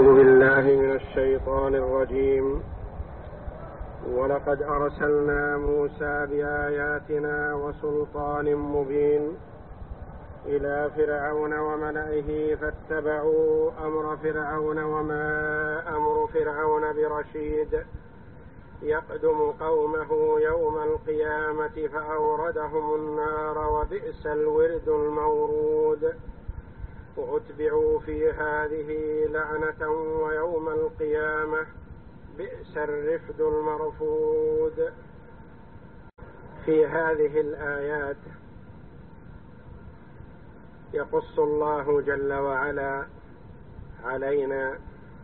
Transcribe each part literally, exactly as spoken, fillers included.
أعوذ بالله من الشيطان الرجيم. ولقد أرسلنا موسى بآياتنا وسلطان مبين إلى فرعون وملئه فاتبعوا أمر فرعون وما أمر فرعون برشيد يقدم قومه يوم القيامة فأوردهم النار وبئس الورد المورود وأتبعوا في هذه لعنة ويوم القيامة بئس الرفد المرفود. في هذه الآيات يقص الله جل وعلا علينا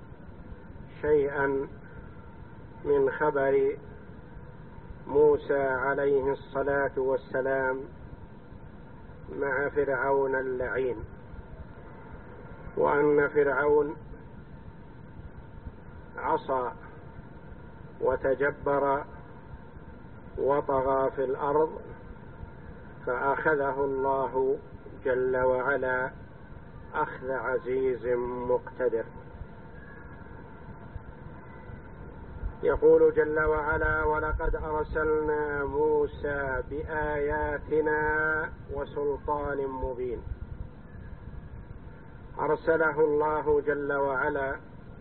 شيئا من خبر موسى عليه الصلاة والسلام مع فرعون اللعين، وأن فرعون عصى وتجبر وطغى في الأرض فأخذه الله جل وعلا أخذ عزيز مقتدر. يقول جل وعلا: ولقد أرسلنا موسى بآياتنا وسلطان مبين. أرسله الله جل وعلا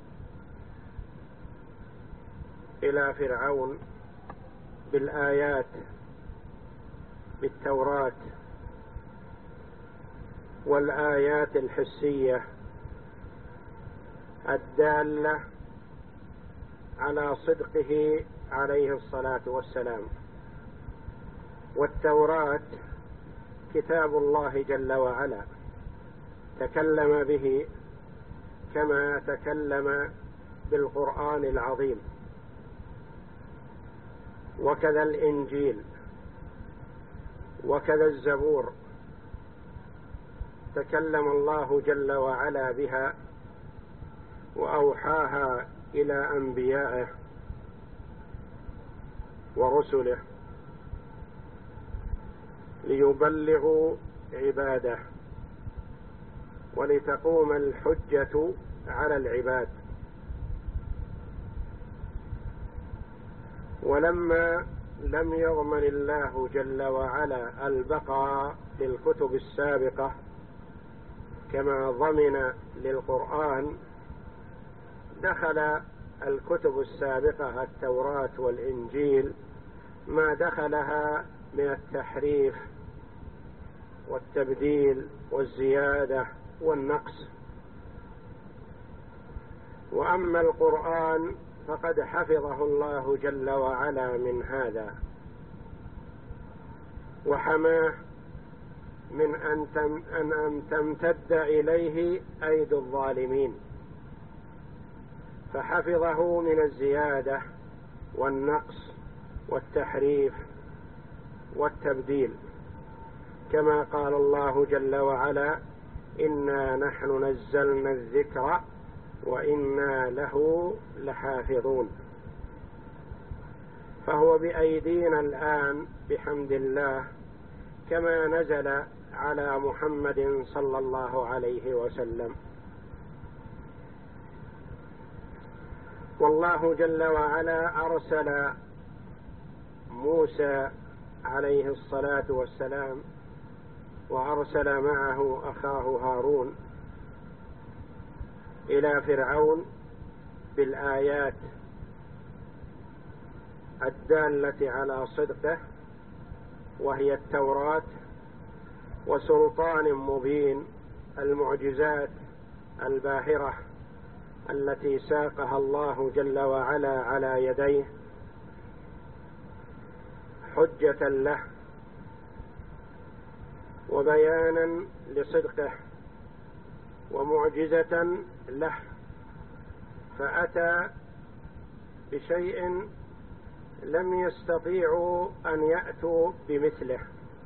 إلى فرعون بالآيات، بالتوراة والآيات الحسية الدالة على صدقه عليه الصلاة والسلام. والتوراة كتاب الله جل وعلا تكلم به كما تكلم بالقرآن العظيم، وكذا الإنجيل وكذا الزبور تكلم الله جل وعلا بها وأوحاها إلى أنبيائه ورسله ليبلغوا عباده ولتقوم الحجة على العباد. ولما لم يضمن الله جل وعلا البقاء للكتب السابقة كما ضمن للقرآن، دخل الكتب السابقة التوراة والإنجيل ما دخلها من التحريف والتبديل والزيادة والنقص. وأما القرآن فقد حفظه الله جل وعلا من هذا وحماه من أن تمتد إليه أيدي الظالمين، فحفظه من الزيادة والنقص والتحريف والتبديل، كما قال الله جل وعلا: إنا نحن نزلنا الذكر وإنا له لحافظون. فهو بأيدينا الآن بحمد الله كما نزل على محمد صلى الله عليه وسلم. والله جل وعلا أرسل موسى عليه الصلاة والسلام وأرسل معه أخاه هارون إلى فرعون بالآيات الدالة على صدقه وهي التوراة، وسلطان مبين المعجزات الباهرة التي ساقها الله جل وعلا على يديه حجة له وبيانا لصدقه ومعجزة له، فأتى بشيء لم يستطيعوا أن يأتوا بمثله.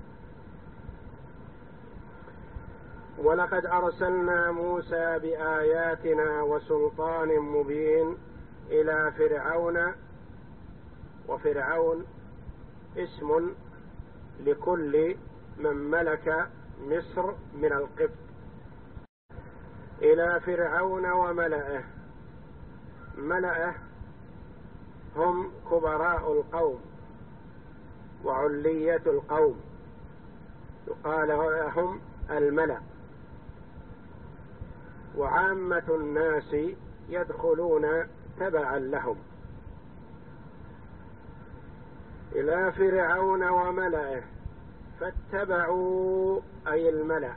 ولقد أرسلنا موسى بآياتنا وسلطان مبين إلى فرعون. وفرعون اسم لكل من ملك مصر من القبط. إلى فرعون وملئه ملأه هم كبراء القوم وعلية القوم، يقال لهم الملأ، وعامة الناس يدخلون تبعا لهم. إلى فرعون وملئه فاتبعوا أي الملأ،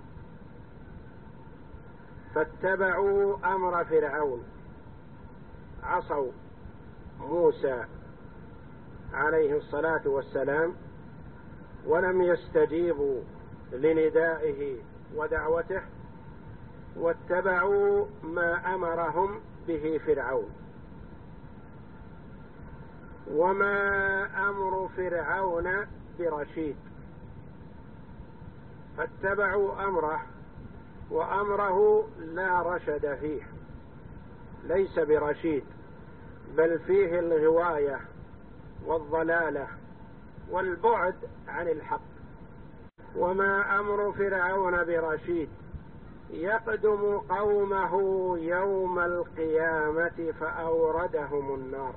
فاتبعوا أمر فرعون، عصوا موسى عليه الصلاة والسلام ولم يستجيبوا لندائه ودعوته، واتبعوا ما أمرهم به فرعون. وما أمر فرعون برشيد، فاتبعوا أمره، وأمره لا رشد فيه، ليس برشيد، بل فيه الغواية والضلالة والبعد عن الحق. وما أمر فرعون برشيد، يقدم قومه يوم القيامة فأوردهم النار.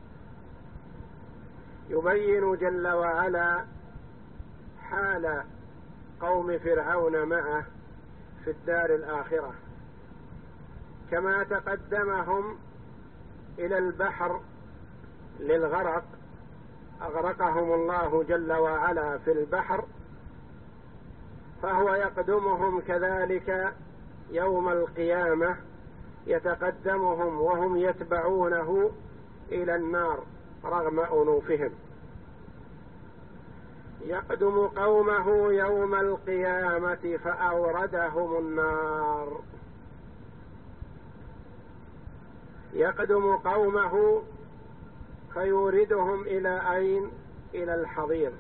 يبين جل وعلا حال قوم فرعون معه في الدار الآخرة، كما تقدمهم إلى البحر للغرق، أغرقهم الله جل وعلا في البحر، فهو يقدمهم كذلك يوم القيامة، يتقدمهم وهم يتبعونه إلى النار رغم أنوفهم. يقدم قومه يوم القيامة فأوردهم النار. يقدم قومه فيوردهم إلى أين؟ إلى الحضيض.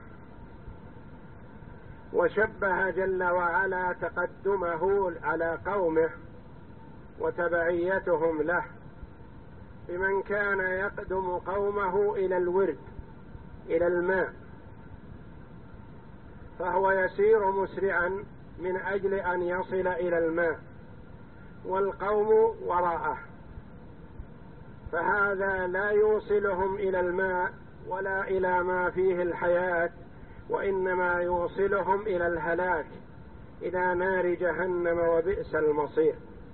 وشبه جل وعلا تقدمه على قومه وتبعيتهم له بمن كان يقدم قومه إلى الورد، إلى الماء، فهو يسير مسرعا من أجل أن يصل إلى الماء، والقوم وراءه، فهذا لا يوصلهم إلى الماء ولا إلى ما فيه الحياة، وإنما يوصلهم إلى الهلاك، إلى نار جهنم، وبئس المصير.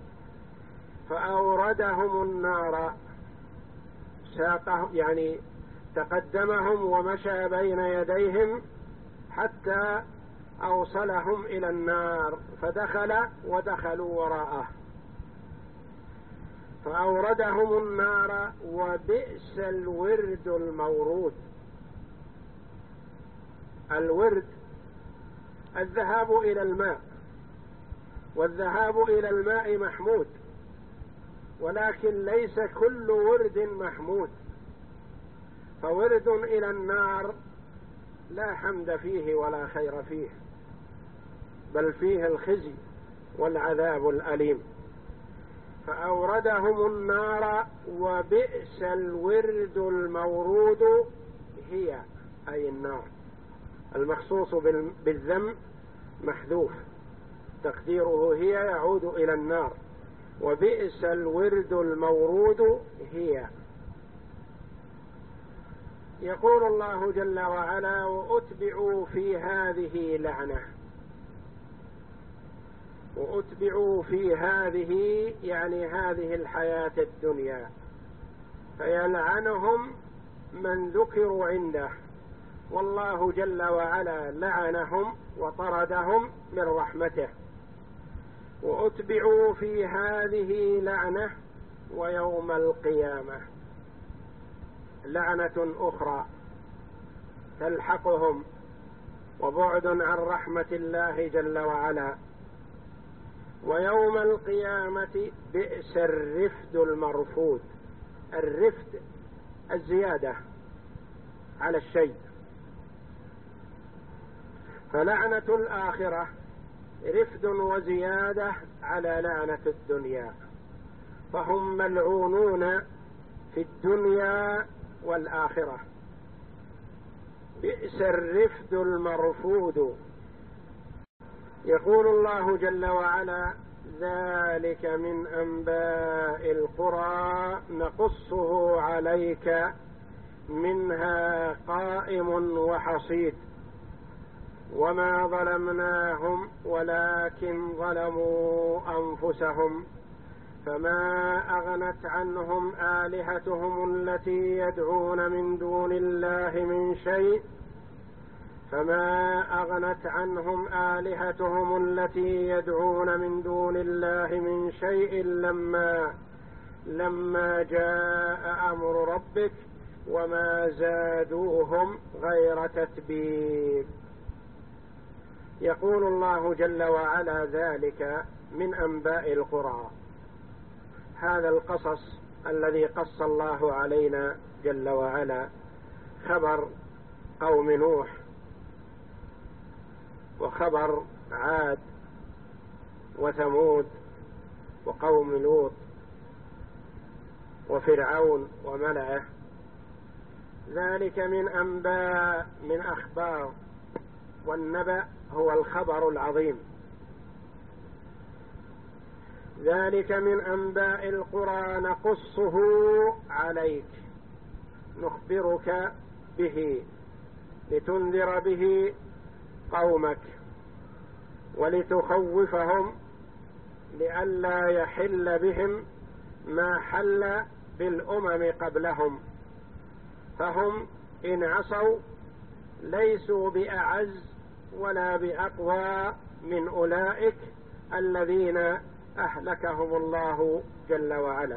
فأوردهم النار، ساقهم يعني تقدمهم ومشى بين يديهم حتى أوصلهم إلى النار، فدخل ودخلوا وراءه. فأوردهم النار وبئس الورد المورود. الورد الذهاب إلى الماء، والذهاب إلى الماء محمود، ولكن ليس كل ورد محمود. فورد إلى النار لا حمد فيه ولا خير فيه، بل فيه الخزي والعذاب الأليم. فأوردهم النار وبئس الورد المورود، هي أي النار، المخصوص بالذم محذوف، تقديره هي يعود إلى النار، وبئس الورد المورود هي. يقول الله جل وعلا: وأتبعوا في هذه لعنة. وأتبعوا في هذه يعني هذه الحياة الدنيا، فيلعنهم من ذكروا عنده، والله جل وعلا لعنهم وطردهم من رحمته. وأتبعوا في هذه لعنة، ويوم القيامة لعنة أخرى تلحقهم، وبعد عن رحمة الله جل وعلا. ويوم القيامة بئس الرفد المرفود. الرفد الزيادة على الشيء، فلعنة الآخرة رفد وزيادة على لعنة الدنيا، فهم ملعونون في الدنيا والآخرة. بئس الرفد المرفود. يقول الله جل وعلا: ذلك من أنباء القرى نقصه عليك منها قائم وحصيد وما ظلمناهم ولكن ظلموا أنفسهم فما أغنت عنهم آلهتهم التي يدعون من دون الله من شيء فما أغنت عنهم آلهتهم التي يدعون من دون الله من شيء لما لما جاء أمر ربك وما زادوهم غير تتبيب. يقول الله جل وعلا ذلك من أنباء القرى، هذا القصص الذي قص الله علينا جل وعلا خبر قوم نوح وخبر عاد وثمود وقوم لوط وفرعون وملئه، ذلك من أنباء من أخبار، والنبأ هو الخبر العظيم. ذلك من أنباء القرى نقصه عليك، نخبرك به لتنذر به قومك ولتخوفهم لئلا يحل بهم ما حل بالأمم قبلهم، فهم إن عصوا ليسوا بأعز ولا بأقوى من أولئك الذين أهلكهم الله جل وعلا.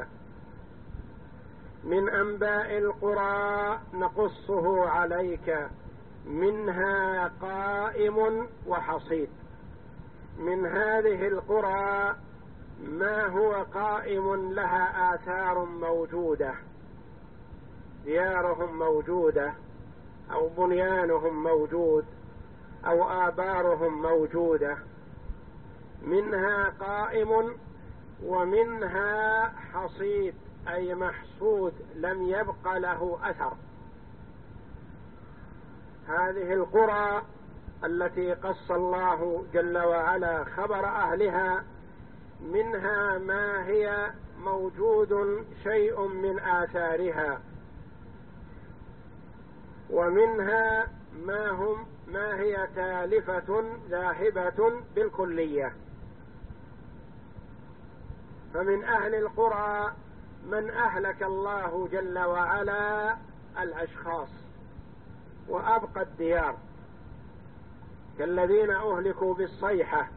من أنباء القرى نقصه عليك منها قائم وحصيد، من هذه القرى ما هو قائم لها آثار موجودة، ديارهم موجودة أو بنيانهم موجود أو آبارهم موجودة، منها قائم ومنها حصيد أي محصود لم يبق له أثر. هذه القرى التي قص الله جل وعلا خبر أهلها منها ما هي موجود شيء من آثارها، ومنها ما هم ما هي تالفة ذاهبة بالكلية. فمن أهل القرى من أهلك الله جل وعلا الأشخاص وأبقى الديار، كالذين أهلكوا بالصيحة،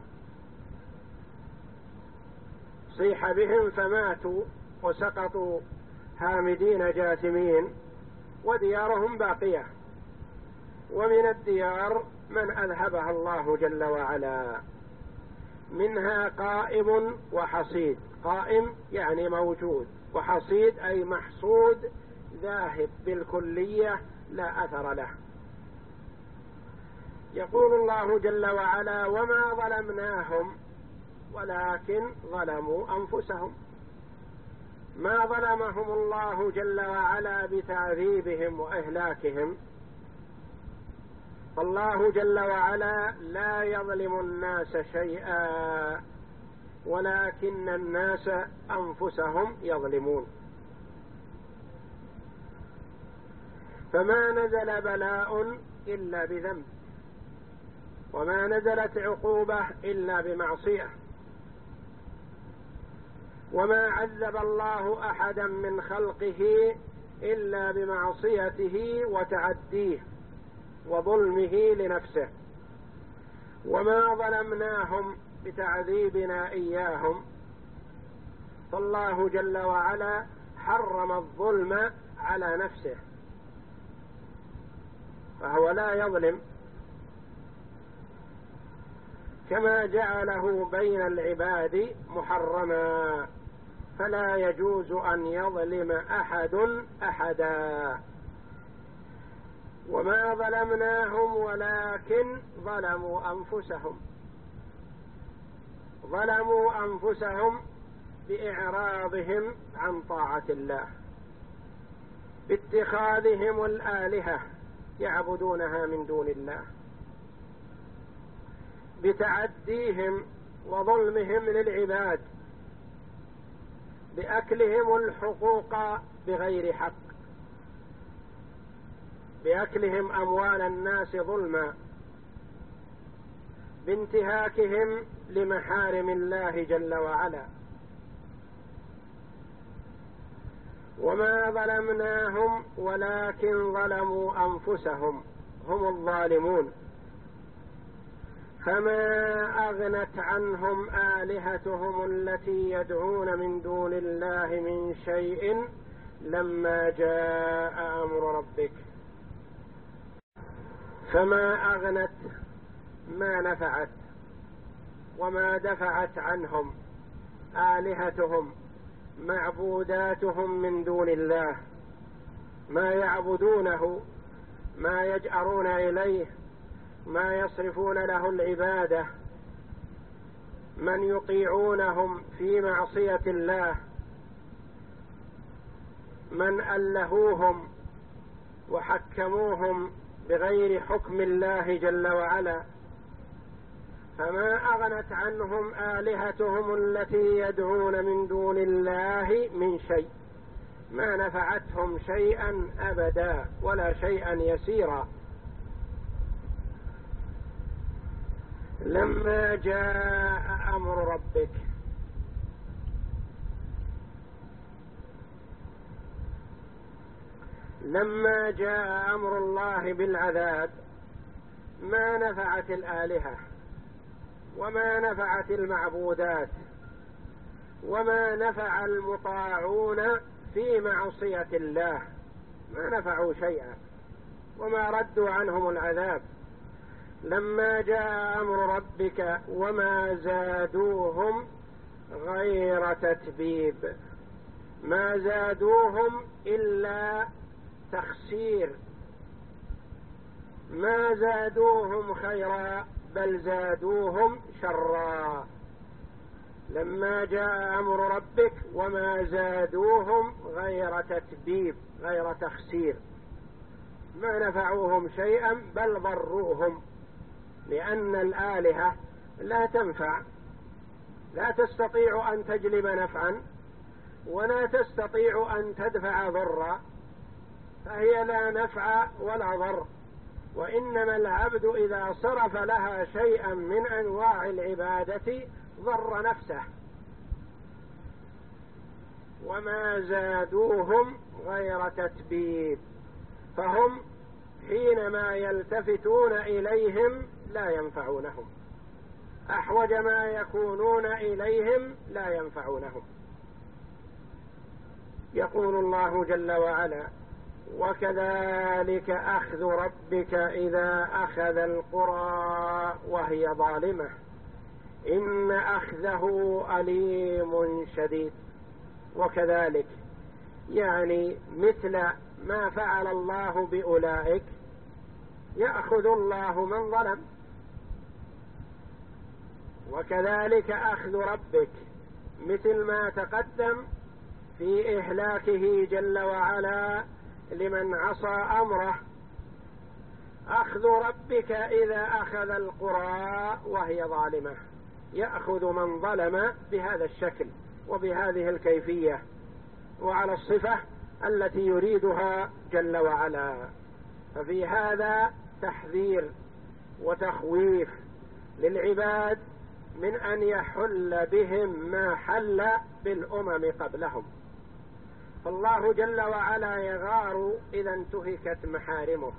صيح بهم فماتوا وسقطوا هامدين جاثمين وديارهم باقية، ومن الديار من أذهبها الله جل وعلا. منها قائم وحصيد، قائم يعني موجود، وحصيد أي محصود ذاهب بالكلية لا أثر له. يقول الله جل وعلا وما ظلمناهم ولكن ظلموا أنفسهم، ما ظلمهم الله جل وعلا بتعذيبهم وإهلاكهم، فالله جل وعلا لا يظلم الناس شيئا ولكن الناس أنفسهم يظلمون. فما نزل بلاء إلا بذنب، وما نزلت عقوبة إلا بمعصية، وما عذب الله أحدا من خلقه إلا بمعصيته وتعديه وظلمه لنفسه، وما ظلمناهم بتعذيبنا إياهم، فالله جل وعلا حرم الظلم على نفسه فهو لا يظلم، كما جعله بين العباد محرما، فلا يجوز أن يظلم أحد أحدا. وما ظلمناهم ولكن ظلموا أنفسهم، ظلموا أنفسهم بإعراضهم عن طاعة الله، باتخاذهم الآلهة يعبدونها من دون الله، بتعديهم وظلمهم للعباد بأكلهم الحقوق بغير حق، بأكلهم أموال الناس ظلما، بانتهاكهم لمحارم الله جل وعلا. وما ظلمناهم ولكن ظلموا أنفسهم، هم الظالمون. فما أغنت عنهم آلهتهم التي يدعون من دون الله من شيء لما جاء أمر ربك. فما أغنت ما نفعت وما دفعت عنهم آلهتهم معبوداتهم من دون الله، ما يعبدونه، ما يجأرون إليه، ما يصرفون له العبادة، من يطيعونهم في معصية الله، من ألهوهم وحكموهم بغير حكم الله جل وعلا. فما أغنت عنهم آلهتهم التي يدعون من دون الله من شيء، ما نفعتهم شيئا أبدا ولا شيئا يسيرا. لما جاء أمر ربك، لما جاء أمر الله بالعذاب ما نفعت الآلهة وما نفعت المعبودات وما نفع المطاعون في معصية الله، ما نفعوا شيئا وما ردوا عنهم العذاب. لما جاء أمر ربك وما زادوهم غير تتبيب، ما زادوهم إلا تخسير، ما زادوهم خيرا بل زادوهم شرا. لما جاء أمر ربك وما زادوهم غير تتبيب، غير تخسير، ما نفعوهم شيئا بل ضروهم، لأن الآلهة لا تنفع، لا تستطيع أن تجلب نفعا ولا تستطيع أن تدفع ضرا، فهي لا نفع ولا ضر. وإنما العبد إذا صرف لها شيئا من أنواع العبادة ضر نفسه. وما زادوهم غير تتبيب، فهم حينما يلتفتون إليهم لا ينفعونهم، أحوج ما يكونون إليهم لا ينفعونهم. يقول الله جل وعلا: وكذلك أخذ ربك إذا أخذ القرى وهي ظالمة إن أخذه أليم شديد. وكذلك يعني مثل ما فعل الله بأولئك يأخذ الله من ظلم. وكذلك أخذ ربك مثل ما تقدم في إهلاكه جل وعلا لمن عصى أمره، أخذ ربك إذا أخذ القرى وهي ظالمة، يأخذ من ظلم بهذا الشكل وبهذه الكيفية وعلى الصفة التي يريدها جل وعلا. ففي هذا تحذير وتخويف للعباد من أن يحل بهم ما حل بالأمم قبلهم. فالله جل وعلا يغار إذا انتهكت محارمه،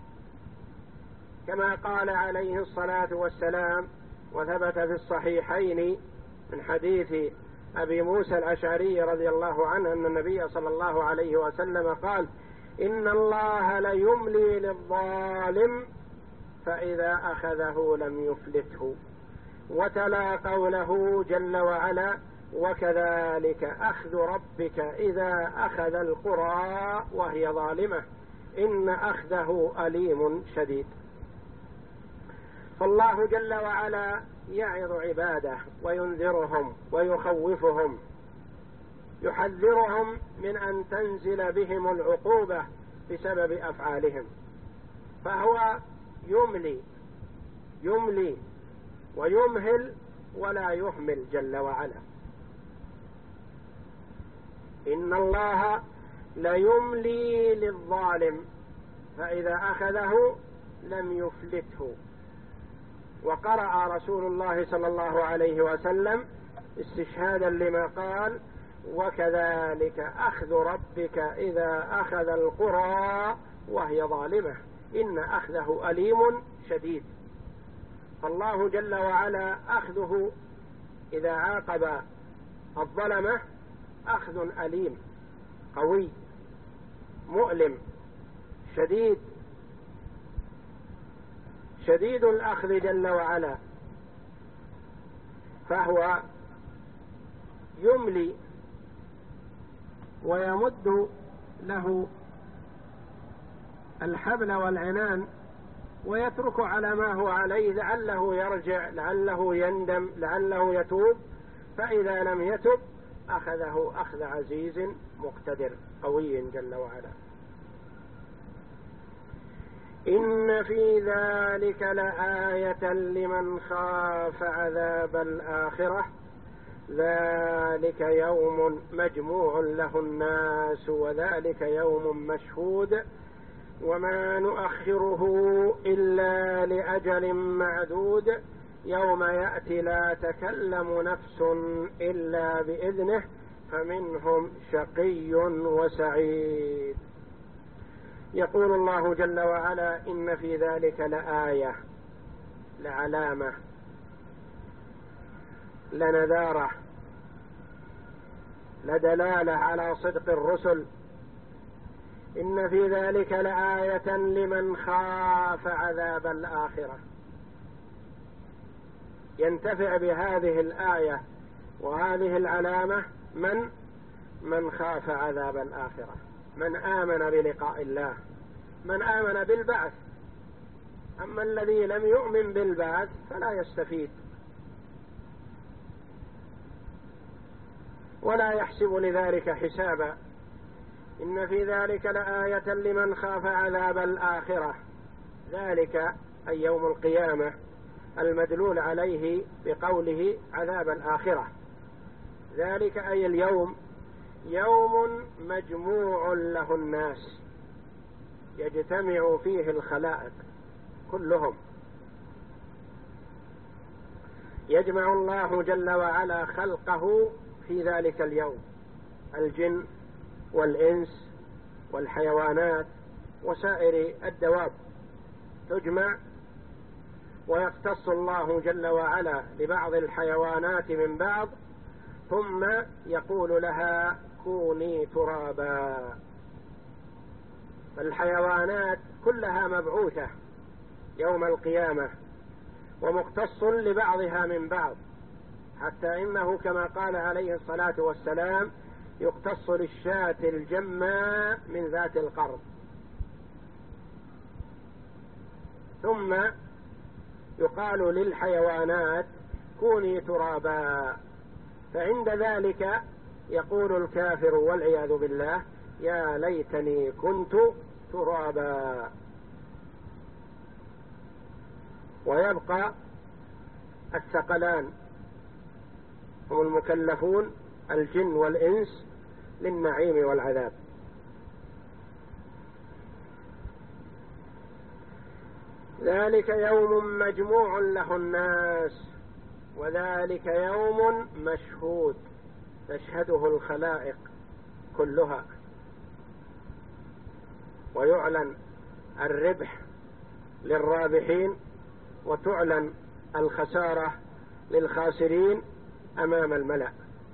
كما قال عليه الصلاة والسلام وثبت في الصحيحين من حديث أبي موسى الأشعري رضي الله عنه أن النبي صلى الله عليه وسلم قال: إن الله ليملي للظالم فإذا أخذه لم يفلته. وتلا قوله جل وعلا: وكذلك أخذ ربك إذا أخذ القرى وهي ظالمة إن أخذه أليم شديد. فالله جل وعلا يعظ عباده وينذرهم ويخوفهم، يحذرهم من أن تنزل بهم العقوبة بسبب أفعالهم. فهو يملي يملي ويمهل ولا يهمل جل وعلا. إن الله ليملي للظالم فإذا أخذه لم يفلته. وقرأ رسول الله صلى الله عليه وسلم استشهادا لما قال: وكذلك أخذ ربك إذا أخذ القرى وهي ظالمة إن أخذه أليم شديد. فالله جل وعلا أخذه إذا عاقب الظلمة أخذ أليم قوي مؤلم شديد، شديد الأخذ جل وعلا. فهو يملي ويمد له الحبل والعنان ويترك على ما هو عليه لعله يرجع، لعله يندم، لعله يتوب. فإذا لم يتب أخذه أخذ عزيز مقتدر قوي جل وعلا. إن في ذلك لآية لمن خاف عذاب الآخرة ذلك يوم مجموع له الناس وذلك يوم مشهود وما نؤخره إلا لأجل معدود يوم يأتي لا تكلم نفس إلا بإذنه فمنهم شقي وسعيد. يقول الله جل وعلا: إن في ذلك لآية، لعلامة، لنذارة، لدلالة على صدق الرسل. إن في ذلك لآية لمن خاف عذاب الآخرة. ينتفع بهذه الآية وهذه العلامة من من خاف عذاب الآخرة، من آمن بلقاء الله، من آمن بالبعث. أما الذي لم يؤمن بالبعث فلا يستفيد ولا يحسب لذلك حسابا. إن في ذلك لآية لمن خاف عذاب الآخرة، ذلك أي يوم القيامة المدلول عليه بقوله عذاب الآخرة. ذلك أي اليوم يوم مجموع له الناس، يجتمع فيه الخلائق كلهم. يجمع الله جل وعلا خلقه في ذلك اليوم، الجن والإنس والحيوانات وسائر الدواب تجمع، ويختص الله جل وعلا لبعض الحيوانات من بعض، ثم يقول لها كوني ترابا. فالحيوانات كلها مبعوثة يوم القيامة ومختص لبعضها من بعض، حتى إنه كما قال عليه الصلاة والسلام: يختص للشاة الجماء من ذات القرن. ثم يقال للحيوانات كوني ترابا. فعند ذلك يقول الكافر والعياذ بالله: يا ليتني كنت ترابا. ويبقى الثقلان هم المكلفون الجن والإنس للنعيم والعذاب. ذلك يوم مجموع له الناس وذلك يوم مشهود تشهده الخلائق كلها، ويعلن الربح للرابحين وتعلن الخسارة للخاسرين أمام الملأ.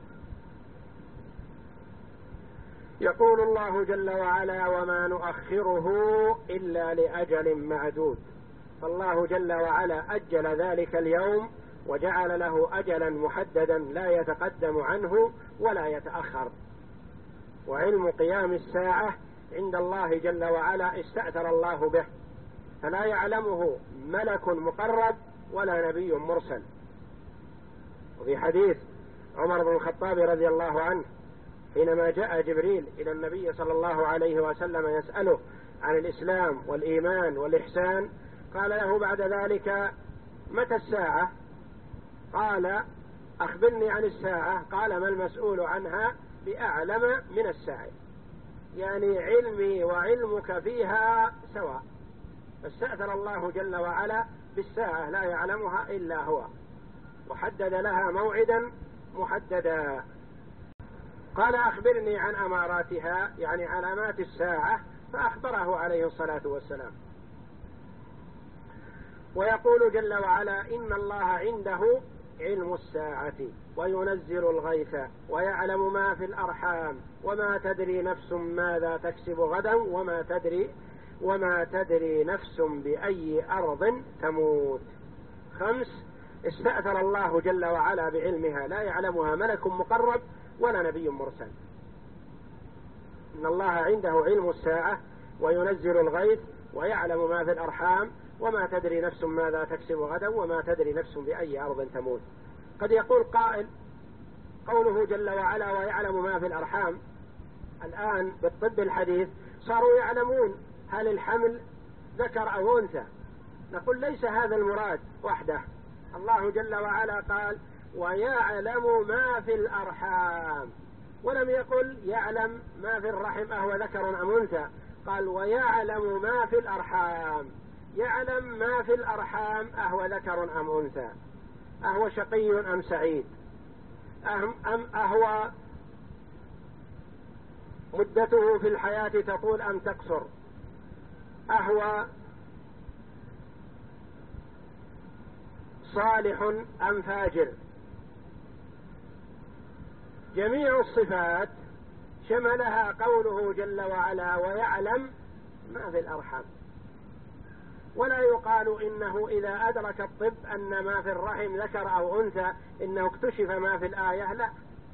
يقول الله جل وعلا: وما نؤخره إلا لأجل معدود. فالله جل وعلا أجل ذلك اليوم وجعل له أجلا محددا لا يتقدم عنه ولا يتأخر. وعلم قيام الساعة عند الله جل وعلا استأثر الله به، فلا يعلمه ملك مقرب ولا نبي مرسل. وفي حديث عمر بن الخطاب رضي الله عنه حينما جاء جبريل إلى النبي صلى الله عليه وسلم يسأله عن الإسلام والإيمان والإحسان، قال له بعد ذلك: متى الساعة؟ قال أخبرني عن الساعة، قال ما المسؤول عنها بأعلم من السائل، يعني علمي وعلمك فيها سواء. فاستأثر الله جل وعلا بالساعة لا يعلمها إلا هو، وحدد لها موعدا محددا. قال أخبرني عن أماراتها، يعني علامات الساعة، فأخبره عليه الصلاة والسلام. ويقول جل وعلا إن الله عنده علم الساعة وينزل الغيث ويعلم ما في الأرحام وما تدري نفس ماذا تكسب غدا وما تدري وما تدري نفس بأي أرض تموت. خمس، استأثر الله جل وعلا بعلمها لا يعلمها ملك مقرب ولا نبي مرسل. إن الله عنده علم الساعة وينزل الغيث ويعلم ما في الأرحام وما تدري نفس ماذا تكسب غدا وما تدري نفس بأي أرض تموت. قد يقول قائل قوله جل وعلا ويعلم ما في الأرحام، الآن بالطب الحديث صاروا يعلمون هل الحمل ذكر أو أنثى. نقول ليس هذا المراد وحده. الله جل وعلا قال ويعلم ما في الأرحام، ولم يقل يعلم ما في الرحم أهو ذكر أم أنثى، قال ويعلم ما في الأرحام. يعلم ما في الأرحام أهو ذكر أم أنثى، أهو شقي أم سعيد، أم, أم أهو مدته في الحياة تطول أم تقصر، أهو صالح أم فاجر. جميع الصفات شملها قوله جل وعلا ويعلم ما في الأرحام. ولا يقال إنه إذا أدرك الطب أن ما في الرحم ذكر أو أنثى إنه اكتشف ما في الآية، لا،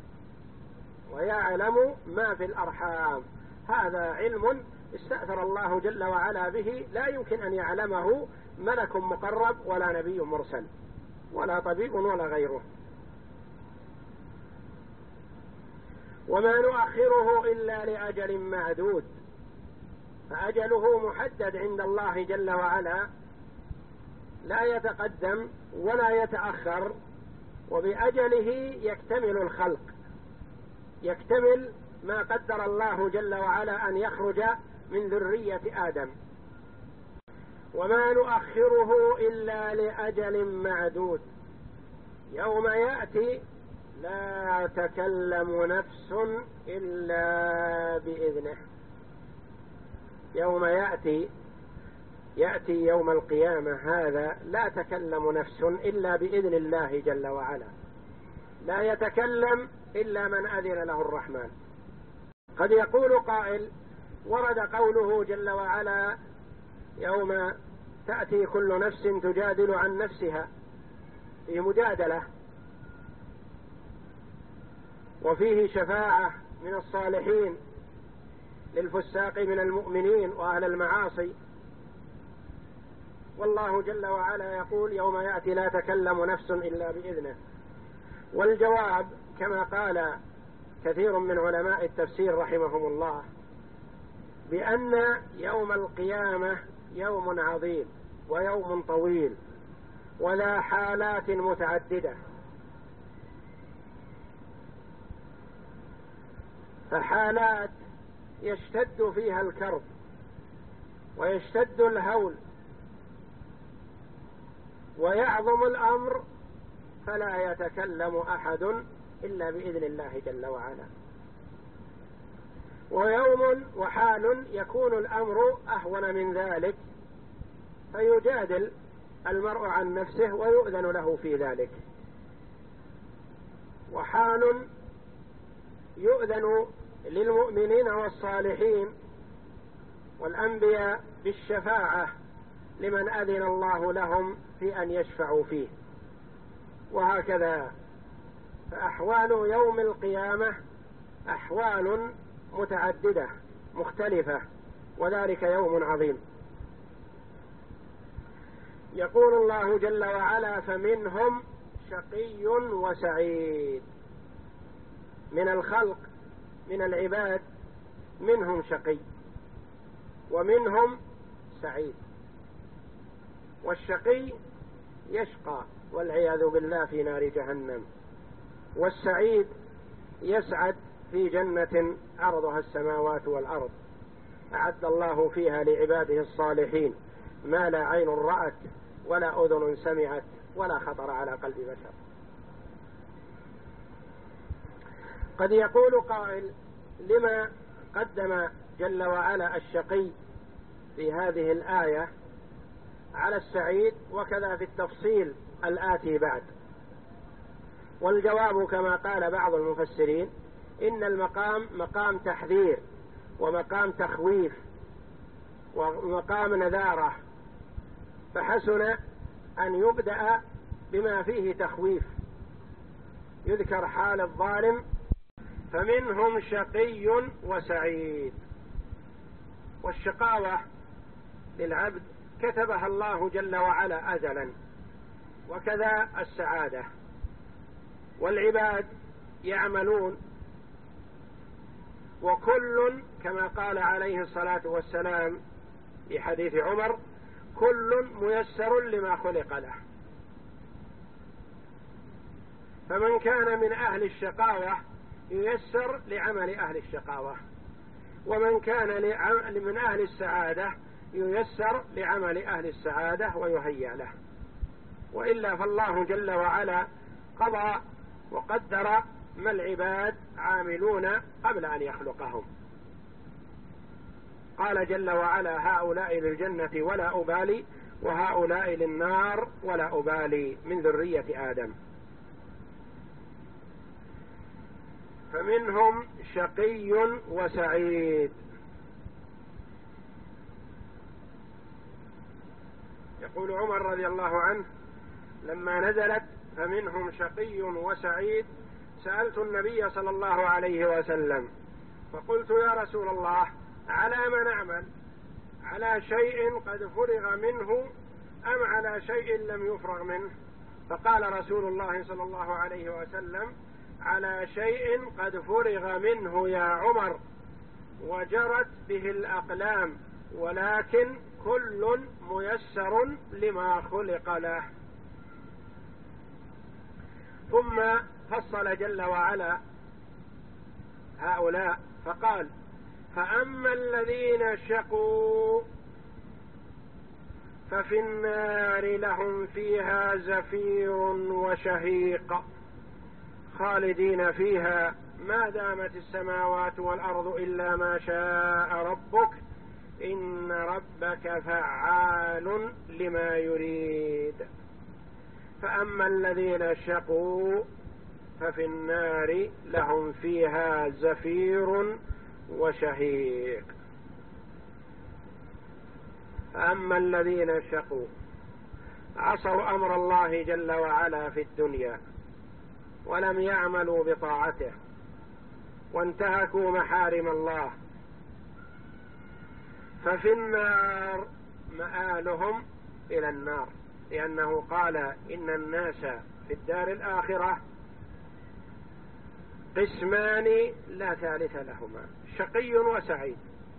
ويعلم ما في الأرحام. هذا علم استأثر الله جل وعلا به، لا يمكن أن يعلمه ملك مقرب ولا نبي مرسل ولا طبيب ولا غيره. وما نؤخره إلا لأجل معدود، فأجله محدد عند الله جل وعلا، لا يتقدم ولا يتأخر، وبأجله يكتمل الخلق، يكتمل ما قدر الله جل وعلا أن يخرج من ذرية آدم. وما نؤخره إلا لأجل معدود، يوم يأتي لا تكلم نفس إلا بإذنه. يوم يأتي يأتي يوم القيامة هذا لا تكلم نفس إلا بإذن الله جل وعلا، لا يتكلم إلا من أذن له الرحمن. قد يقول قائل ورد قوله جل وعلا يوم تأتي كل نفس تجادل عن نفسها، في مجادلة، وفيه شفاعة من الصالحين للفساق من المؤمنين وأهل المعاصي. والله جل وعلا يقول يوم يأتي لا تكلم نفس إلا بإذنه. والجواب كما قال كثير من علماء التفسير رحمهم الله بأن يوم القيامة يوم عظيم ويوم طويل ولا حالات متعددة، فحالات يشتد فيها الكرب ويشتد الهول ويعظم الأمر، فلا يتكلم أحد إلا بإذن الله جل وعلا. ويوم وحال يكون الأمر أهون من ذلك، فيجادل المرء عن نفسه ويؤذن له في ذلك. وحال يؤذن للمؤمنين والصالحين والأنبياء بالشفاعة لمن أذن الله لهم في أن يشفعوا فيه. وهكذا فأحوال يوم القيامة أحوال متعددة مختلفة، وذلك يوم عظيم. يقول الله جل وعلا فمنهم شقي وسعيد. من الخلق من العباد منهم شقي ومنهم سعيد. والشقي يشقى والعياذ بالله في نار جهنم، والسعيد يسعد في جنة عرضها السماوات والأرض، أعد الله فيها لعباده الصالحين ما لا عين رأت ولا أذن سمعت ولا خطر على قلب بشر. قد يقول قائل: لما قدم جل وعلا الشقي في هذه الآية على السعيد وكذا في التفصيل الآتي بعد؟ والجواب كما قال بعض المفسرين: إن المقام مقام تحذير ومقام تخويف ومقام نذارة، فحسن أن يبدأ بما فيه تخويف. يذكر حال الظالم: فمنهم شقي وسعيد. والشقاوة للعبد كتبها الله جل وعلا أزلا، وكذا السعادة. والعباد يعملون، وكل كما قال عليه الصلاة والسلام في حديث عمر: كل ميسر لما خلق له. فمن كان من أهل الشقاوة ييسر لعمل أهل الشقاوة، ومن كان من أهل السعادة ييسر لعمل أهل السعادة ويهيأ له. وإلا فالله جل وعلا قضى وقدر ما العباد عاملون قبل أن يخلقهم. قال جل وعلا: هؤلاء للجنة ولا أبالي وهؤلاء للنار ولا أبالي من ذرية آدم. فمنهم شقي وسعيد. يقول عمر رضي الله عنه: لما نزلت فمنهم شقي وسعيد سألت النبي صلى الله عليه وسلم فقلت: يا رسول الله، على ما نعمل؟ على شيء قد فرغ منه أم على شيء لم يفرغ منه؟ فقال رسول الله صلى الله عليه وسلم: على شيء قد فرغ منه يا عمر وجرت به الأقلام، ولكن كل ميسر لما خلق له. ثم فصل جل وعلا هؤلاء فقال: فأما الذين شقوا ففي النار لهم فيها زفير وشهيق خالدين فيها ما دامت السماوات والأرض إلا ما شاء ربك إن ربك فعال لما يريد. فأما الذين شقوا ففي النار لهم فيها زفير وشهيق. فأما الذين شقوا عصوا أمر الله جل وعلا في الدنيا ولم يعملوا بطاعته وانتهكوا محارم الله، ففي النار مآلهم إلى النار، لأنه قال: إن الناس في الدار الآخرة قسمان لا ثالث لهما، شقي وسعيد.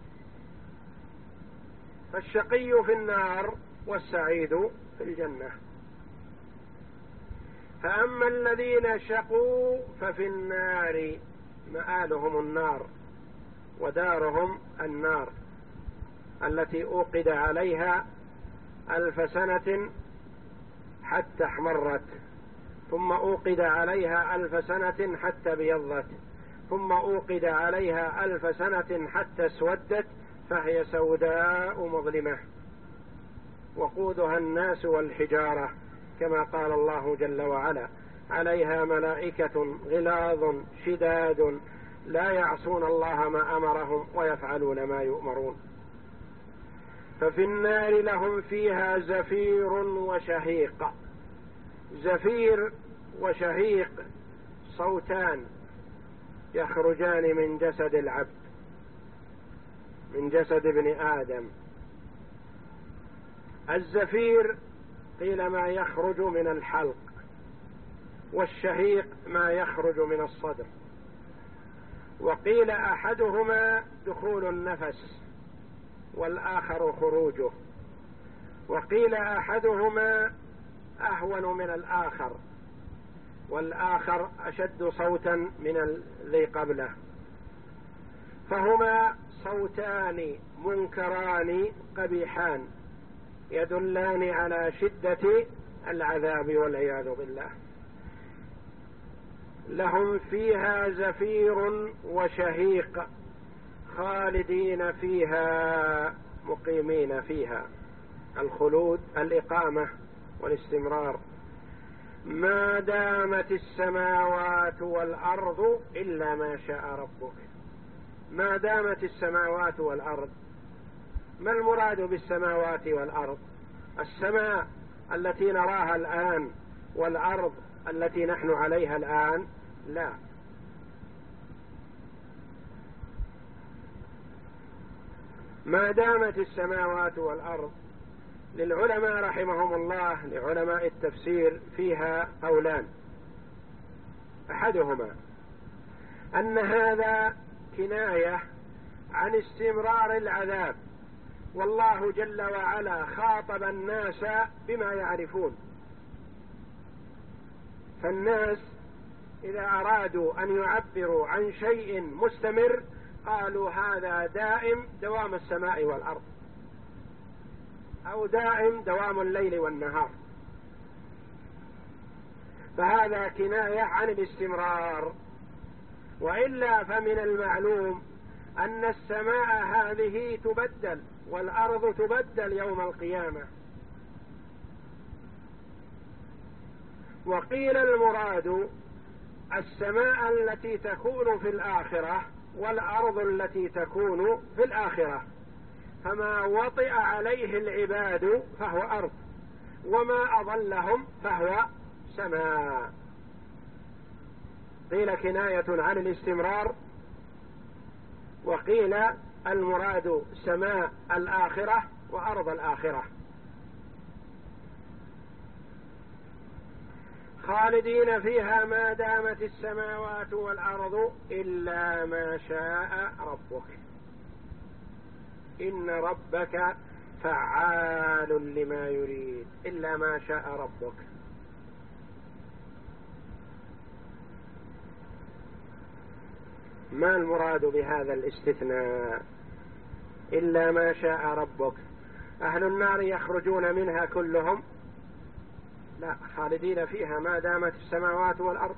فالشقي في النار والسعيد في الجنة. فأما الذين شقوا ففي النار مآلهم النار ودارهم النار التي أوقد عليها ألف سنة حتى احمرت، ثم أوقد عليها ألف سنة حتى بيضت، ثم أوقد عليها ألف سنة حتى اسودت، فهي سوداء مظلمة وقودها الناس والحجارة، كما قال الله جل وعلا: عليها ملائكة غلاظ شداد لا يعصون الله ما أمرهم ويفعلون ما يؤمرون. ففي النار لهم فيها زفير وشهيق. زفير وشهيق صوتان يخرجان من جسد العبد، من جسد ابن آدم. الزفير قيل ما يخرج من الحلق، والشهيق ما يخرج من الصدر. وقيل أحدهما دخول النفس والآخر خروجه، وقيل أحدهما أهون من الآخر، والآخر أشد صوتا من الذي قبله، فهما صوتان منكران قبيحان يدلان على شدة العذاب والعياذ بالله. لهم فيها زفير وشهيق خالدين فيها مقيمين فيها، الخلود الإقامة والاستمرار، ما دامت السماوات والأرض إلا ما شاء ربك. ما دامت السماوات والأرض، ما المراد بالسماوات والأرض؟ السماء التي نراها الآن والأرض التي نحن عليها الآن؟ لا، ما دامت السماوات والأرض. للعلماء رحمهم الله، لعلماء التفسير، فيها قولان. أحدهما أن هذا كناية عن استمرار العذاب، والله جل وعلا خاطب الناس بما يعرفون، فالناس إذا أرادوا أن يعبروا عن شيء مستمر قالوا هذا دائم دوام السماء والأرض، أو دائم دوام الليل والنهار، فهذا كناية عن الاستمرار. وإلا فمن المعلوم أن السماء هذه تبدل والأرض تبدل يوم القيامة. وقيل المراد السماء التي تكون في الآخرة والأرض التي تكون في الآخرة، فما وطئ عليه العباد فهو أرض، وما أضلهم فهو سماء. قيل كناية عن الاستمرار، وقيل المراد سماء الآخرة وأرض الآخرة. خالدين فيها ما دامت السماوات والأرض إلا ما شاء ربك، إن ربك فعال لما يريد، إلا ما شاء ربك. ما المراد بهذا الاستثناء إلا ما شاء ربك؟ أهل النار يخرجون منها كلهم؟ لا، خالدين فيها ما دامت السماوات والأرض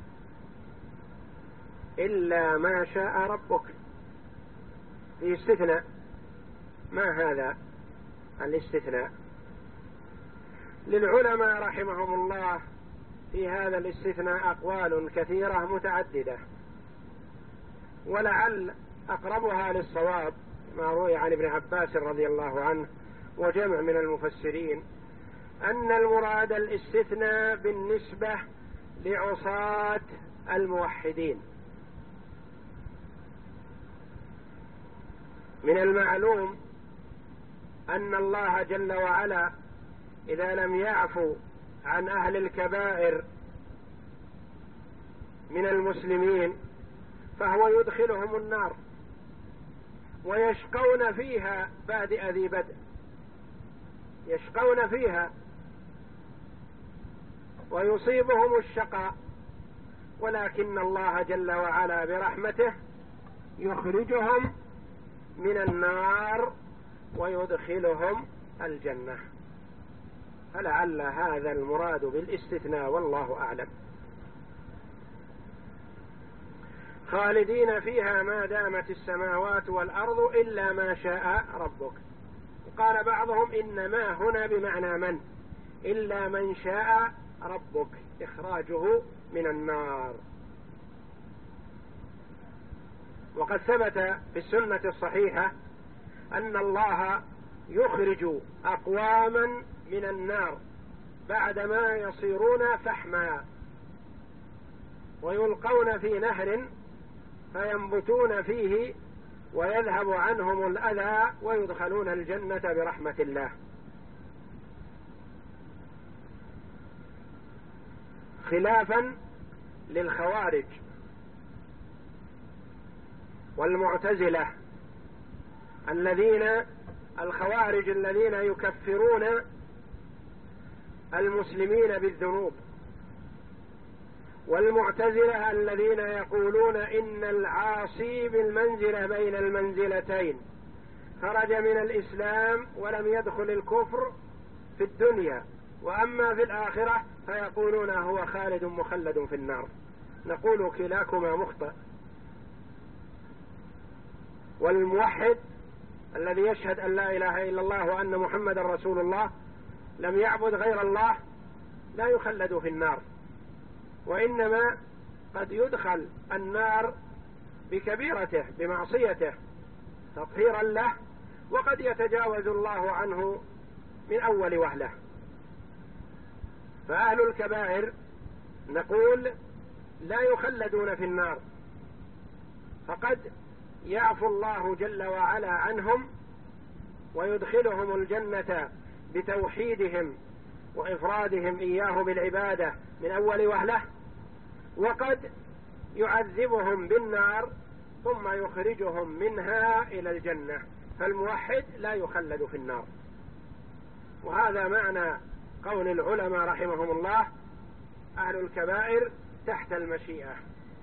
إلا ما شاء ربك، في استثناء. ما هذا الاستثناء؟ للعلماء رحمهم الله في هذا الاستثناء أقوال كثيرة متعددة، ولعل أقربها للصواب ما روي عن ابن عباس رضي الله عنه وجمع من المفسرين أن المراد الاستثناء بالنسبة لعصاة الموحدين. من المعلوم أن الله جل وعلا إذا لم يعفو عن أهل الكبائر من المسلمين فهو يدخلهم النار ويشقون فيها بادئ ذي بدء، يشقون فيها ويصيبهم الشقاء، ولكن الله جل وعلا برحمته يخرجهم من النار ويدخلهم الجنة. فلعل هذا المراد بالاستثناء، والله أعلم. خالدين فيها ما دامت السماوات والأرض إلا ما شاء ربك. قال بعضهم إنما هنا بمعنى من، إلا من شاء ربك، إخراجه من النار. وقد ثبت في السنة الصحيحة أن الله يخرج أقواما من النار بعدما يصيرون فحما ويلقون في نهر فينبتون فيه ويذهب عنهم الأذى ويدخلون الجنة برحمة الله. خلافا للخوارج والمعتزلة الذين الخوارج الذين يكفرون المسلمين بالذنوب، والمعتزلة الذين يقولون إن العاصي بالمنزلة بين المنزلتين خرج من الإسلام ولم يدخل الكفر في الدنيا، وأما في الآخرة فيقولون هو خالد مخلد في النار. نقول كلاكما مخطئ. والموحد الذي يشهد أن لا إله إلا الله وأن محمد رسول الله لم يعبد غير الله لا يخلد في النار، وإنما قد يدخل النار بكبيرته بمعصيته تطهيرا له، وقد يتجاوز الله عنه من أول وهلة. فأهل الكبائر نقول لا يخلدون في النار، فقد يعفو الله جل وعلا عنهم ويدخلهم الجنة بتوحيدهم وإفرادهم إياه بالعبادة من أول وهلة، وقد يعذبهم بالنار ثم يخرجهم منها إلى الجنة. فالموحد لا يخلد في النار. وهذا معنى قول العلماء رحمهم الله: أهل الكبائر تحت المشيئة.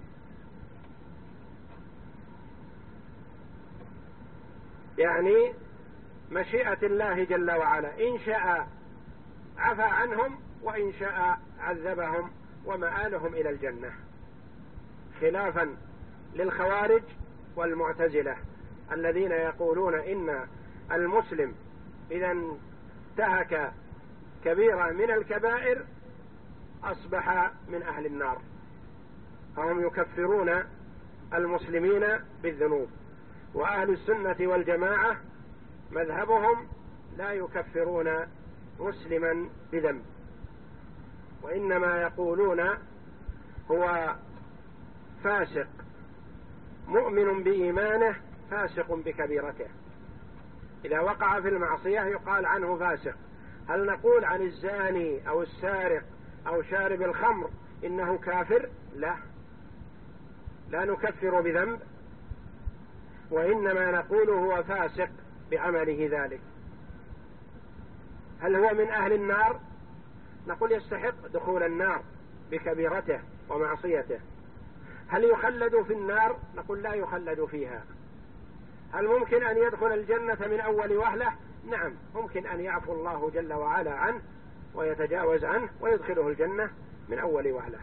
يعني مشيئة الله جل وعلا، إن شاء عفى عنهم وإن شاء عذبهم ومآلهم إلى الجنة، خلافا للخوارج والمعتزلة الذين يقولون إن المسلم إذا انتهك كبيرة من الكبائر أصبح من أهل النار، فهم يكفرون المسلمين بالذنوب. وأهل السنة والجماعة مذهبهم لا يكفرون مسلما بذنب، وإنما يقولون هو فاسق مؤمن بإيمانه فاسق بكبيرته. إذا وقع في المعصية يقال عنه فاسق. هل نقول عن الزاني أو السارق أو شارب الخمر إنه كافر؟ لا، لا نكفر بذنب، وإنما نقول هو فاسق بعمله ذلك. هل هو من أهل النار؟ نقول يستحق دخول النار بكبيرته ومعصيته. هل يخلد في النار؟ نقول لا يخلد فيها. هل ممكن أن يدخل الجنة من أول وهلة؟ نعم، ممكن أن يعفو الله جل وعلا عنه ويتجاوز عنه ويدخله الجنة من أول وهلة.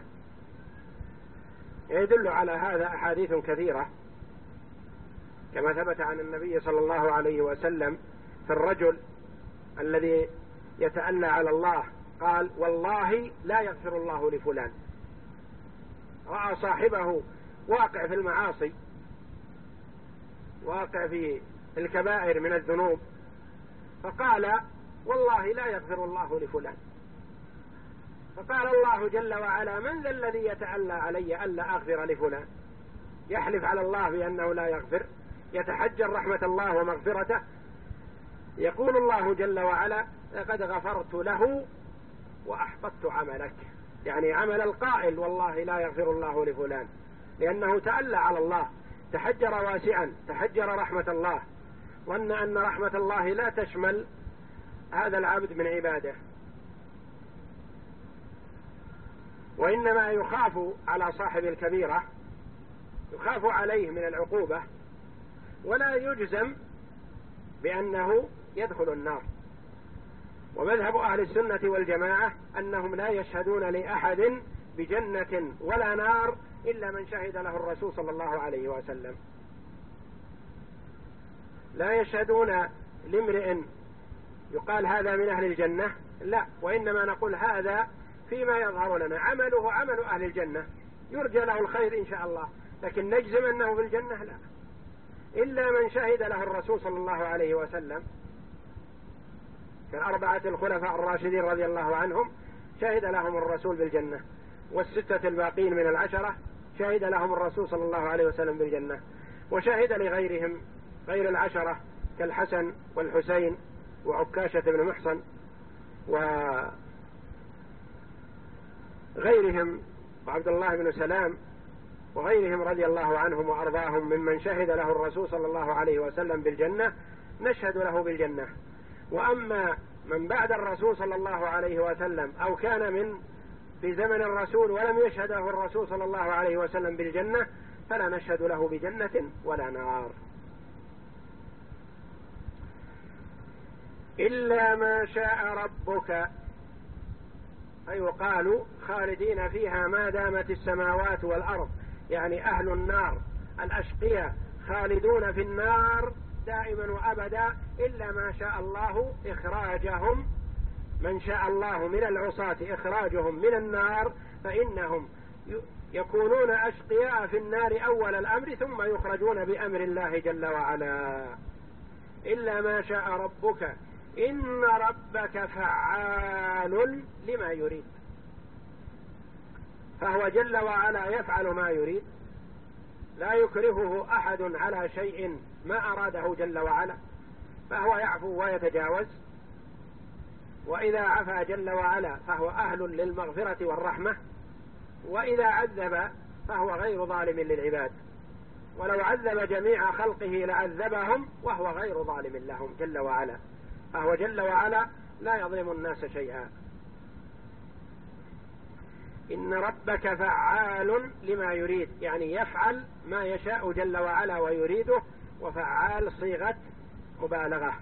يدل على هذا أحاديث كثيرة، كما ثبت عن النبي صلى الله عليه وسلم في الرجل الذي يتألى على الله قال: والله لا يغفر الله لفلان. رأى صاحبه واقع في المعاصي، واقع في الكبائر من الذنوب، فقال: والله لا يغفر الله لفلان. فقال الله جل وعلا: من ذا الذي يتألى علي ألا أغفر لفلان؟ يحلف على الله بأنه لا يغفر، يتحجر رحمة الله ومغفرته. يقول الله جل وعلا: لقد غفرت له وأحبطت عملك، يعني عمل القائل والله لا يغفر الله لفلان، لأنه تألى على الله، تحجر واسعا، تحجر رحمة الله، ظن أن رحمة الله لا تشمل هذا العبد من عباده. وإنما يخاف على صاحب الكبيرة، يخاف عليه من العقوبة، ولا يجزم بأنه يدخل النار. ومذهب أهل السنة والجماعة أنهم لا يشهدون لأحد بجنة ولا نار إلا من شهد له الرسول صلى الله عليه وسلم. لا يشهدون لامرئ يقال هذا من أهل الجنة، لا، وإنما نقول هذا فيما يظهر لنا، عمله عمل أهل الجنة، يرجى له الخير إن شاء الله، لكن نجزم أنه في الجنة لا، إلا من شهد له الرسول صلى الله عليه وسلم كالأربعة الخلفاء الراشدين رضي الله عنهم شهد لهم الرسول بالجنة، والستة الباقين من العشرة شهد لهم الرسول صلى الله عليه وسلم بالجنة، وشهد لغيرهم غير العشرة كالحسن والحسين وعكاشة بن محصن وغيرهم وعبد الله بن سلام وغيرهم رضي الله عنهم وأرضاهم ممن شهد له الرسول صلى الله عليه وسلم بالجنة، نشهد له بالجنة. وأما من بعد الرسول صلى الله عليه وسلم أو كان من في زمن الرسول ولم يشهده الرسول صلى الله عليه وسلم بالجنة فلا نشهد له بجنة ولا نار. إلا ما شاء ربك، فيقال خالدين فيها ما دامت السماوات والأرض، يعني أهل النار الأشقياء خالدون في النار دائما وأبدا إلا ما شاء الله إخراجهم، من شاء الله من العصاة إخراجهم من النار فإنهم يكونون أشقياء في النار أول الأمر ثم يخرجون بأمر الله جل وعلا. إلا ما شاء ربك إن ربك فعال لما يريد، فهو جل وعلا يفعل ما يريد، لا يكرهه أحد على شيء ما أراده جل وعلا، فهو يعفو ويتجاوز، وإذا عفا جل وعلا فهو أهل للمغفرة والرحمة، وإذا عذب فهو غير ظالم للعباد، ولو عذب جميع خلقه لعذبهم وهو غير ظالم لهم جل وعلا، فهو جل وعلا لا يظلم الناس شيئا. إن ربك فعال لما يريد، يعني يفعل ما يشاء جل وعلا ويريده، وفعال صيغة مبالغة.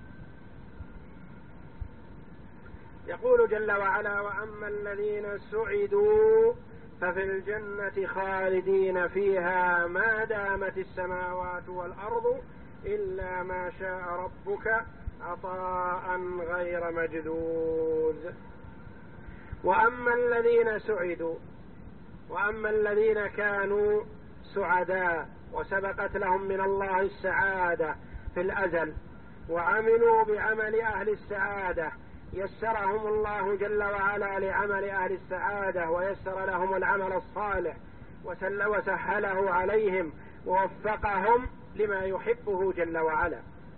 يقول جل وعلا وأما الذين سعدوا ففي الجنة خالدين فيها ما دامت السماوات والأرض إلا ما شاء ربك عطاء غير مجذوذ. وأما الذين سعدوا، وأما الذين كانوا سعداء وسبقت لهم من الله السعادة في الأزل وعملوا بعمل أهل السعادة، يسرهم الله جل وعلا لعمل أهل السعادة ويسر لهم العمل الصالح وسهله عليهم ووفقهم لما يحبه جل وعلا.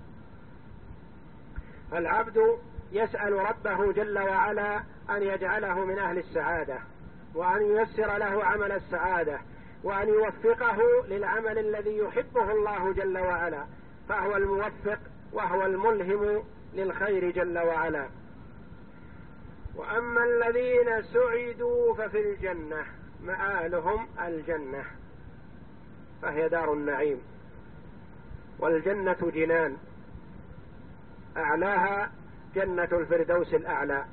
العبد يسأل ربه جل وعلا أن يجعله من أهل السعادة، وأن ييسر له عمل السعادة، وأن يوفقه للعمل الذي يحبه الله جل وعلا، فهو الموفق وهو الملهم للخير جل وعلا. وأما الذين سعدوا ففي الجنة، مآلهم الجنة، فهي دار النعيم، والجنة جنان، أعلاها جنة الفردوس الأعلى.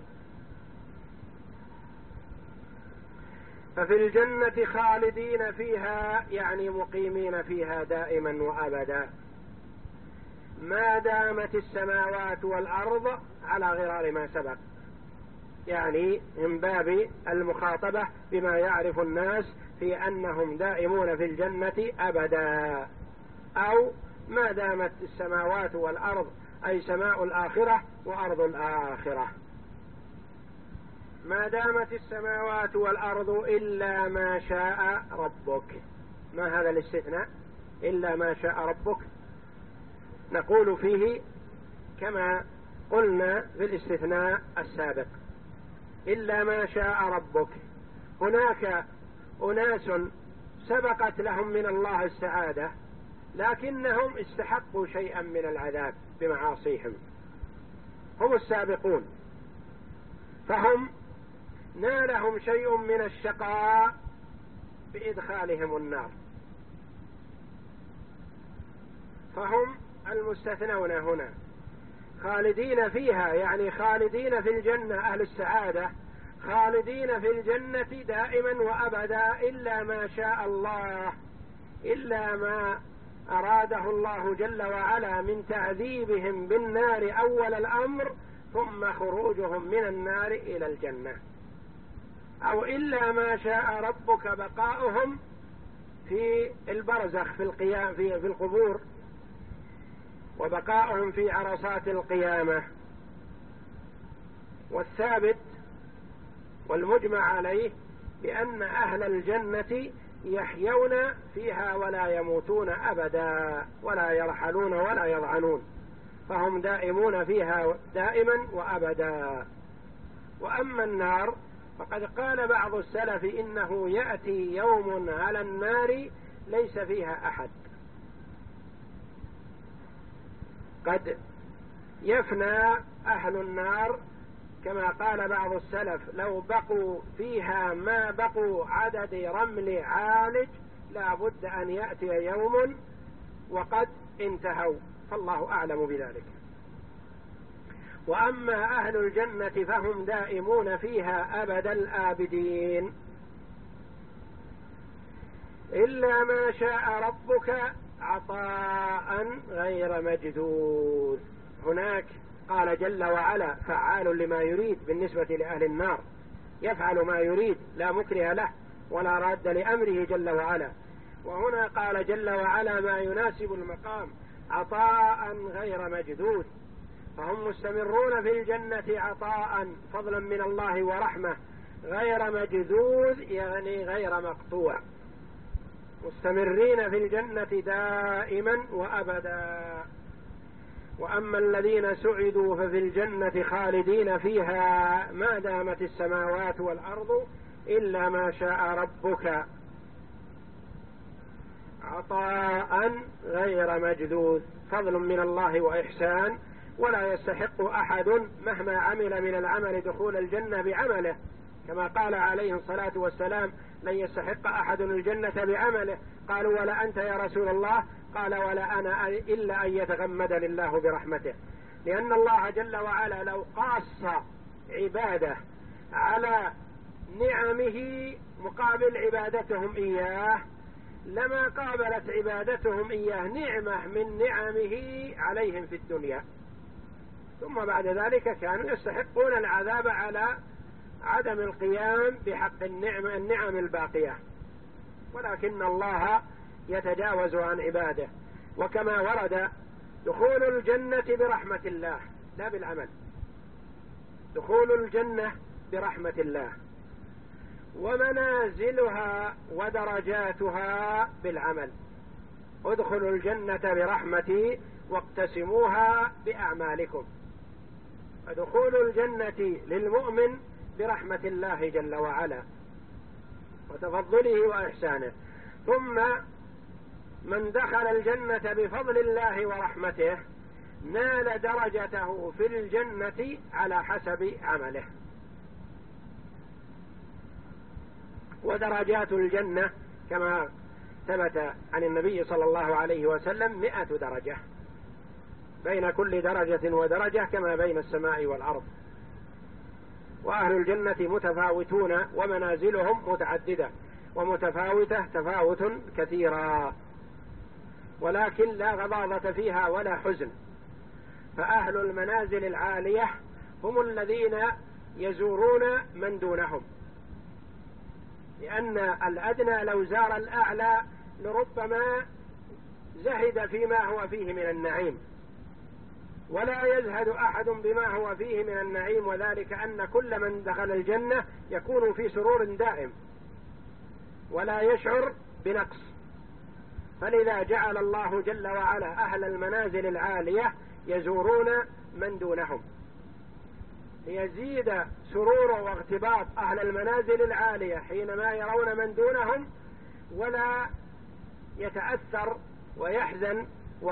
ففي الجنة خالدين فيها، يعني مقيمين فيها دائما وأبدا، ما دامت السماوات والأرض، على غرار ما سبق، يعني من باب المخاطبة بما يعرف الناس في أنهم دائمون في الجنة أبدا، أو ما دامت السماوات والأرض، أي سماء الآخرة وأرض الآخرة. ما دامت السماوات والأرض إلا ما شاء ربك. ما هذا الاستثناء؟ إلا ما شاء ربك. نقول فيه كما قلنا في الاستثناء السابق، إلا ما شاء ربك. هناك أناس سبقت لهم من الله السعادة لكنهم استحقوا شيئا من العذاب بمعاصيهم، هم السابقون، فهم نالهم شيء من الشقاء بإدخالهم النار، فهم المستثنون هنا. خالدين فيها يعني خالدين في الجنة، أهل السعادة خالدين في الجنة دائما وأبدا إلا ما شاء الله، إلا ما أراده الله جل وعلا من تعذيبهم بالنار أول الأمر ثم خروجهم من النار إلى الجنة، أو إلا ما شاء ربك بقاؤهم في البرزخ في القيام في, في القبور، وبقاؤهم في عرصات القيامة. والثابت والمجمع عليه بأن أهل الجنة يحيون فيها ولا يموتون أبدا ولا يرحلون ولا يضعنون، فهم دائمون فيها دائما وأبدا. وأما النار فقد قال بعض السلف إنه يأتي يوم على النار ليس فيها أحد، قد يفنى أهل النار كما قال بعض السلف لو بقوا فيها ما بقوا عدد رمل عالج لا بد أن يأتي يوم وقد انتهوا، فالله أعلم بذلك. وأما أهل الجنة فهم دائمون فيها أبد الآبدين إلا ما شاء ربك عطاء غير مجذوذ. هناك قال جل وعلا فعال لما يريد بالنسبة لأهل النار، يفعل ما يريد لا مكره له ولا راد لأمره جل وعلا. وهنا قال جل وعلا ما يناسب المقام عطاء غير مجذوذ، فهم مستمرون في الجنة عطاء فضلا من الله ورحمة غير مجذوذ يعني غير مقطوع، مستمرين في الجنة دائما وأبدا. وأما الذين سعدوا ففي الجنة خالدين فيها ما دامت السماوات والأرض إلا ما شاء ربك عطاء غير مجذوذ، فضل من الله وإحسان، ولا يستحق أحد مهما عمل من العمل دخول الجنة بعمله، كما قال عليه الصلاة والسلام لن يستحق أحد الجنة بعمله. قالوا ولا أنت يا رسول الله؟ قال ولا أنا إلا أن يتغمدني الله برحمته. لأن الله جل وعلا لو قاص عباده على نعمه مقابل عبادتهم إياه لما قابلت عبادتهم إياه نعمة من نعمه عليهم في الدنيا، ثم بعد ذلك كانوا يستحقون العذاب على عدم القيام بحق النعم النعم الباقية، ولكن الله يتجاوز عن عباده. وكما ورد دخول الجنة برحمة الله لا بالعمل، دخول الجنة برحمة الله، ومنازلها ودرجاتها بالعمل. ادخلوا الجنة برحمتي واقتسموها بأعمالكم. فدخول الجنة للمؤمن برحمة الله جل وعلا وتفضله وإحسانه، ثم من دخل الجنة بفضل الله ورحمته نال درجته في الجنة على حسب عمله. ودرجات الجنة كما ثبت عن النبي صلى الله عليه وسلم مئة درجة، بين كل درجة ودرجة كما بين السماء والأرض. وأهل الجنة متفاوتون ومنازلهم متعددة ومتفاوتة تفاوت كثيرا، ولكن لا غضاضة فيها ولا حزن. فأهل المنازل العالية هم الذين يزورون من دونهم، لأن الأدنى لو زار الأعلى لربما زهد فيما هو فيه من النعيم، ولا يزهد أحد بما هو فيه من النعيم، وذلك أن كل من دخل الجنة يكون في سرور دائم ولا يشعر بنقص. فلذا جعل الله جل وعلا أهل المنازل العالية يزورون من دونهم ليزيد سرور واغتباط أهل المنازل العالية حينما يرون من دونهم، ولا يتأثر ويحزن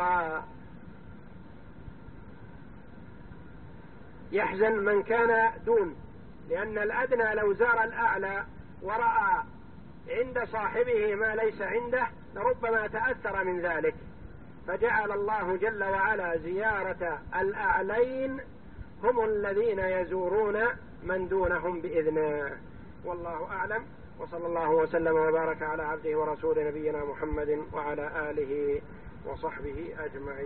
ويحزن من كان دون، لأن الأدنى لو زار الأعلى ورأى عند صاحبه ما ليس عنده لربما تأثر من ذلك. فجعل الله جل وعلا زيارة الأعلين هم الذين يزورون من دونهم بإذنه. والله أعلم، وصلى الله وسلم وبارك على عبده ورسوله نبينا محمد وعلى آله وصحبه أجمعين.